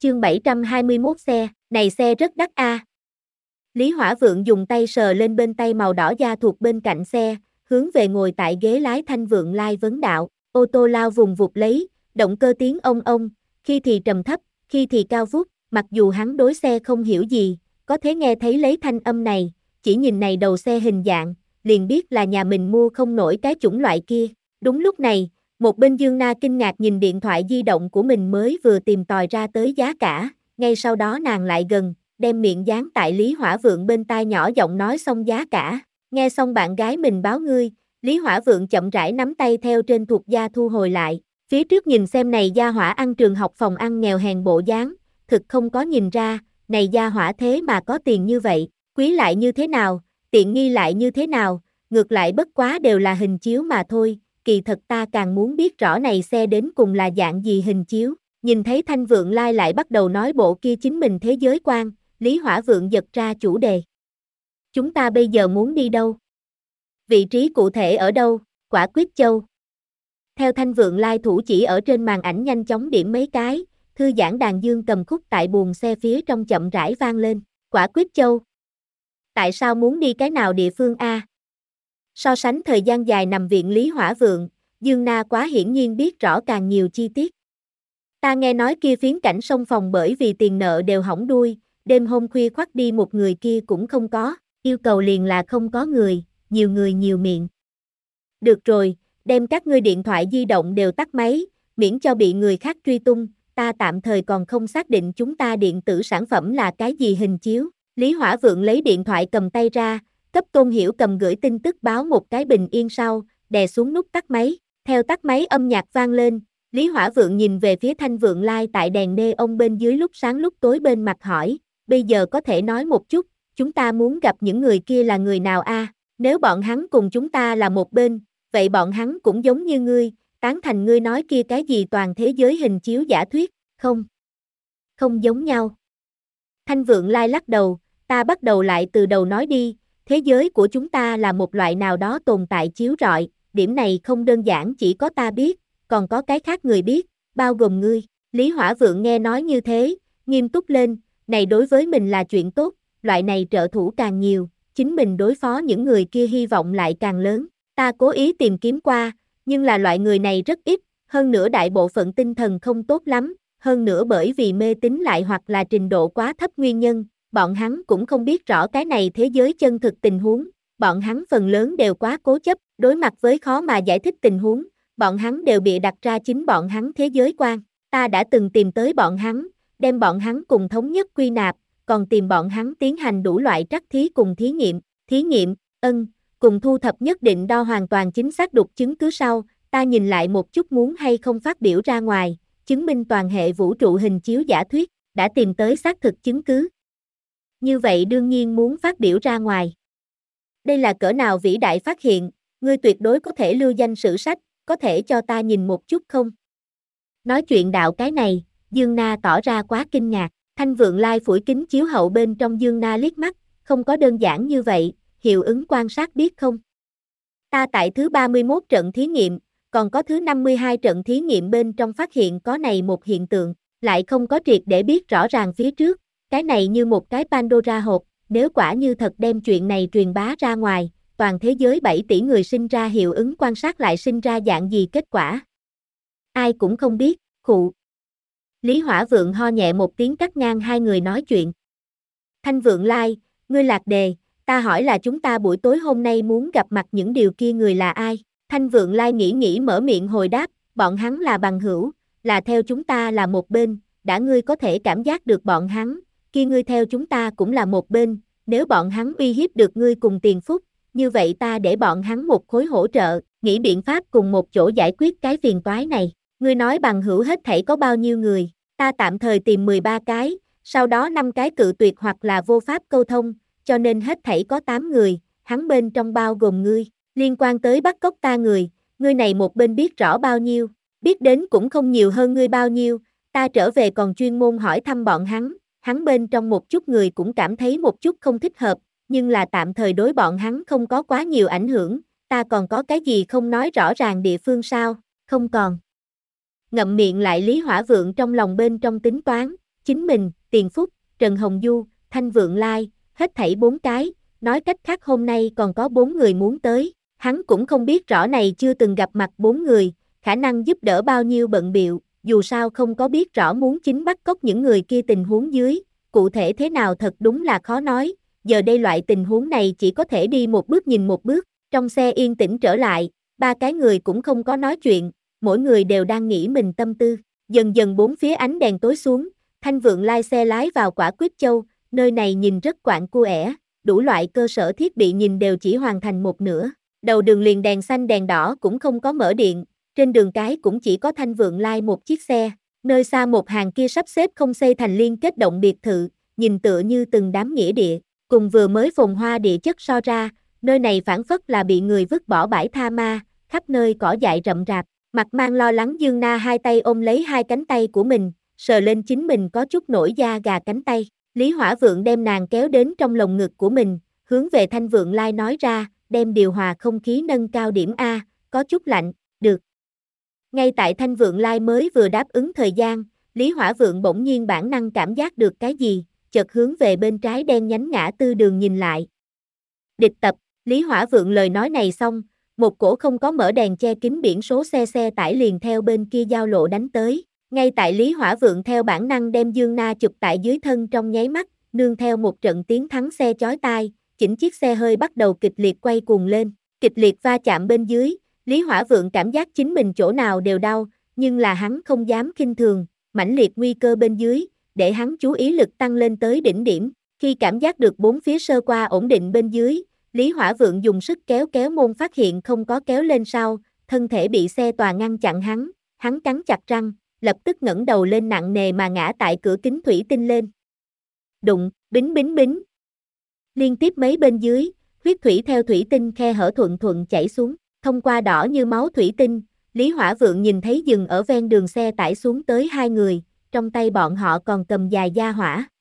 Chương 721 xe, này xe rất đắt a. Lý Hỏa Vượng dùng tay sờ lên bên tay màu đỏ da thuộc bên cạnh xe, hướng về ngồi tại ghế lái Thanh Vượng Lai vấn đạo, ô tô lao vùng vụt lấy, động cơ tiếng ông, khi thì trầm thấp, khi thì cao vút, mặc dù hắn đối xe không hiểu gì, có thể nghe thấy lấy thanh âm này, chỉ nhìn này đầu xe hình dạng, liền biết là nhà mình mua không nổi cái chủng loại kia. Đúng lúc này, một bên Dương Na kinh ngạc nhìn điện thoại di động của mình mới vừa tìm tòi ra tới giá cả, ngay sau đó nàng lại gần, đem miệng dán tại Lý Hỏa Vượng bên tai nhỏ giọng nói xong giá cả. Nghe xong bạn gái mình báo ngươi, Lý Hỏa Vượng chậm rãi nắm tay theo trên thuộc da thu hồi lại, phía trước nhìn xem này gia hỏa ăn trường học phòng ăn nghèo hèn bộ dáng, thực không có nhìn ra, này gia hỏa thế mà có tiền như vậy, quý lại như thế nào, tiện nghi lại như thế nào, ngược lại bất quá đều là hình chiếu mà thôi, kỳ thật ta càng muốn biết rõ này xe đến cùng là dạng gì hình chiếu. Nhìn thấy Thanh Vượng Lai lại bắt đầu nói bộ kia chính mình thế giới quan, Lý Hỏa Vượng giật ra chủ đề. Chúng ta bây giờ muốn đi đâu? Vị trí cụ thể ở đâu? Quả Quyết Châu. Theo Thanh Vượng Lai thủ chỉ ở trên màn ảnh nhanh chóng điểm mấy cái, thư giãn đàn dương cầm khúc tại buồng xe phía trong chậm rãi vang lên. Quả Quyết Châu. Tại sao muốn đi cái nào địa phương a? So sánh thời gian dài nằm viện Lý Hỏa Vượng, Dương Na quá hiển nhiên biết rõ càng nhiều chi tiết. Ta nghe nói kia phiến cảnh sông phòng bởi vì tiền nợ đều hỏng đuôi, đêm hôm khuya khoắt đi một người kia cũng không có, yêu cầu liền là không có người nhiều miệng. Được rồi, đem các ngươi điện thoại di động đều tắt máy, miễn cho bị người khác truy tung, ta tạm thời còn không xác định chúng ta điện tử sản phẩm là cái gì hình chiếu. Lý Hỏa Vượng lấy điện thoại cầm tay ra, cấp Tôn Hiểu Cầm gửi tin tức báo một cái bình yên sau, đè xuống nút tắt máy, theo tắt máy âm nhạc vang lên. Lý Hỏa Vượng nhìn về phía Thanh Vượng Lai tại đèn neon bên dưới lúc sáng lúc tối bên mặt hỏi, bây giờ có thể nói một chút, chúng ta muốn gặp những người kia là người nào a? Nếu bọn hắn cùng chúng ta là một bên, vậy bọn hắn cũng giống như ngươi, tán thành ngươi nói kia cái gì toàn thế giới hình chiếu giả thuyết, không giống nhau. Thanh Vượng Lai lắc đầu, ta bắt đầu lại từ đầu nói đi, thế giới của chúng ta là một loại nào đó tồn tại chiếu rọi, điểm này không đơn giản chỉ có ta biết, còn có cái khác người biết, bao gồm ngươi. Lý Hỏa Vượng nghe nói như thế, nghiêm túc lên, này đối với mình là chuyện tốt, loại này trợ thủ càng nhiều, chính mình đối phó những người kia hy vọng lại càng lớn. Ta cố ý tìm kiếm qua, nhưng là loại người này rất ít, hơn nữa đại bộ phận tinh thần không tốt lắm, hơn nữa bởi vì mê tín lại hoặc là trình độ quá thấp nguyên nhân, bọn hắn cũng không biết rõ cái này thế giới chân thực tình huống, bọn hắn phần lớn đều quá cố chấp, đối mặt với khó mà giải thích tình huống, bọn hắn đều bịa đặt ra chính bọn hắn thế giới quan. Ta đã từng tìm tới bọn hắn, đem bọn hắn cùng thống nhất quy nạp, còn tìm bọn hắn tiến hành đủ loại trắc thí cùng thí nghiệm, cùng thu thập nhất định đo hoàn toàn chính xác đục chứng cứ sau, ta nhìn lại một chút muốn hay không phát biểu ra ngoài, chứng minh toàn hệ vũ trụ hình chiếu giả thuyết, đã tìm tới xác thực chứng cứ. Như vậy đương nhiên muốn phát biểu ra ngoài. Đây là cỡ nào vĩ đại phát hiện, ngươi tuyệt đối có thể lưu danh sử sách, có thể cho ta nhìn một chút không? Nói chuyện đạo cái này, Dương Na tỏ ra quá kinh ngạc, Thanh Vượng Lai phủi kính chiếu hậu bên trong Dương Na liếc mắt, không có đơn giản như vậy, hiệu ứng quan sát biết không? Ta tại thứ 31 trận thí nghiệm, còn có thứ 52 trận thí nghiệm bên trong phát hiện có này một hiện tượng, lại không có triệt để biết rõ ràng phía trước, cái này như một cái Pandora hộp, nếu quả như thật đem chuyện này truyền bá ra ngoài, toàn thế giới 7 tỷ người sinh ra hiệu ứng quan sát lại sinh ra dạng gì kết quả? Ai cũng không biết, khụ. Lý Hỏa Vượng ho nhẹ một tiếng cắt ngang hai người nói chuyện. Thanh Vượng Lai, ngươi lạc đề, ta hỏi là chúng ta buổi tối hôm nay muốn gặp mặt những điều kia người là ai? Thanh Vượng Lai nghĩ mở miệng hồi đáp, bọn hắn là bằng hữu, là theo chúng ta là một bên, đã ngươi có thể cảm giác được bọn hắn, kia ngươi theo chúng ta cũng là một bên, nếu bọn hắn uy hiếp được ngươi cùng tiền phúc, như vậy ta để bọn hắn một khối hỗ trợ, nghĩ biện pháp cùng một chỗ giải quyết cái phiền toái này. Ngươi nói bằng hữu hết thảy có bao nhiêu người, ta tạm thời tìm 13 cái, sau đó 5 cái cự tuyệt hoặc là vô pháp câu thông, cho nên hết thảy có 8 người, hắn bên trong bao gồm ngươi, liên quan tới bắt cóc ta người, ngươi này một bên biết rõ bao nhiêu, biết đến cũng không nhiều hơn ngươi bao nhiêu, ta trở về còn chuyên môn hỏi thăm bọn hắn bên trong một chút người cũng cảm thấy một chút không thích hợp, nhưng là tạm thời đối bọn hắn không có quá nhiều ảnh hưởng, ta còn có cái gì không nói rõ ràng địa phương sao, không còn. Ngậm miệng lại Lý Hỏa Vượng trong lòng bên trong tính toán, chính mình, Tiền Phúc, Trần Hồng Du, Thanh Vượng Lai, hết thảy 4 cái, nói cách khác hôm nay còn có 4 người muốn tới, hắn cũng không biết rõ này chưa từng gặp mặt 4 người, khả năng giúp đỡ bao nhiêu bận bịu, dù sao không có biết rõ muốn chính bắt cóc những người kia tình huống dưới, cụ thể thế nào thật đúng là khó nói, giờ đây loại tình huống này chỉ có thể đi một bước nhìn một bước, trong xe yên tĩnh trở lại, 3 cái người cũng không có nói chuyện, mỗi người đều đang nghĩ mình tâm tư, dần dần bốn phía ánh đèn tối xuống, Thanh Vượng Lai xe lái vào Quả Quyết Châu, nơi này nhìn rất quạnh cua, đủ loại cơ sở thiết bị nhìn đều chỉ hoàn thành một nửa, đầu đường liền đèn xanh đèn đỏ cũng không có mở điện, trên đường cái cũng chỉ có Thanh Vượng Lai một chiếc xe, nơi xa một hàng kia sắp xếp không xây thành liên kết động biệt thự, nhìn tựa như từng đám nghĩa địa, cùng vừa mới phồn hoa địa chất so ra, nơi này phảng phất là bị người vứt bỏ bãi tha ma, khắp nơi cỏ dại rậm rạp, mặt mang lo lắng Dương Na hai tay ôm lấy hai cánh tay của mình, sờ lên chính mình có chút nổi da gà cánh tay, Lý Hỏa Vượng đem nàng kéo đến trong lồng ngực của mình, hướng về Thanh Vượng Lai nói ra, đem điều hòa không khí nâng cao điểm A, có chút lạnh, được. Ngay tại Thanh Vượng Lai mới vừa đáp ứng thời gian, Lý Hỏa Vượng bỗng nhiên bản năng cảm giác được cái gì, chợt hướng về bên trái đen nhánh ngã tư đường nhìn lại. Địch tập, Lý Hỏa Vượng lời nói này xong, một cổ không có mở đèn che kín biển số xe tải liền theo bên kia giao lộ đánh tới. Ngay tại Lý Hỏa Vượng theo bản năng đem Dương Na chụp tại dưới thân trong nháy mắt, nương theo một trận tiếng thắng xe chói tai, chỉnh chiếc xe hơi bắt đầu kịch liệt quay cuồng lên, kịch liệt va chạm bên dưới, Lý Hỏa Vượng cảm giác chính mình chỗ nào đều đau, nhưng là hắn không dám khinh thường, mãnh liệt nguy cơ bên dưới, để hắn chú ý lực tăng lên tới đỉnh điểm, khi cảm giác được bốn phía sơ qua ổn định bên dưới, Lý Hỏa Vượng dùng sức kéo kéo môn phát hiện không có kéo lên sau, thân thể bị xe tòa ngăn chặn hắn cắn chặt răng, lập tức ngẩng đầu lên nặng nề mà ngã tại cửa kính thủy tinh lên. Đụng, bính bính bính. Liên tiếp mấy bên dưới, huyết thủy theo thủy tinh khe hở thuận thuận chảy xuống, thông qua đỏ như máu thủy tinh, Lý Hỏa Vượng nhìn thấy dừng ở ven đường xe tải xuống tới hai người, trong tay bọn họ còn cầm dài da hỏa.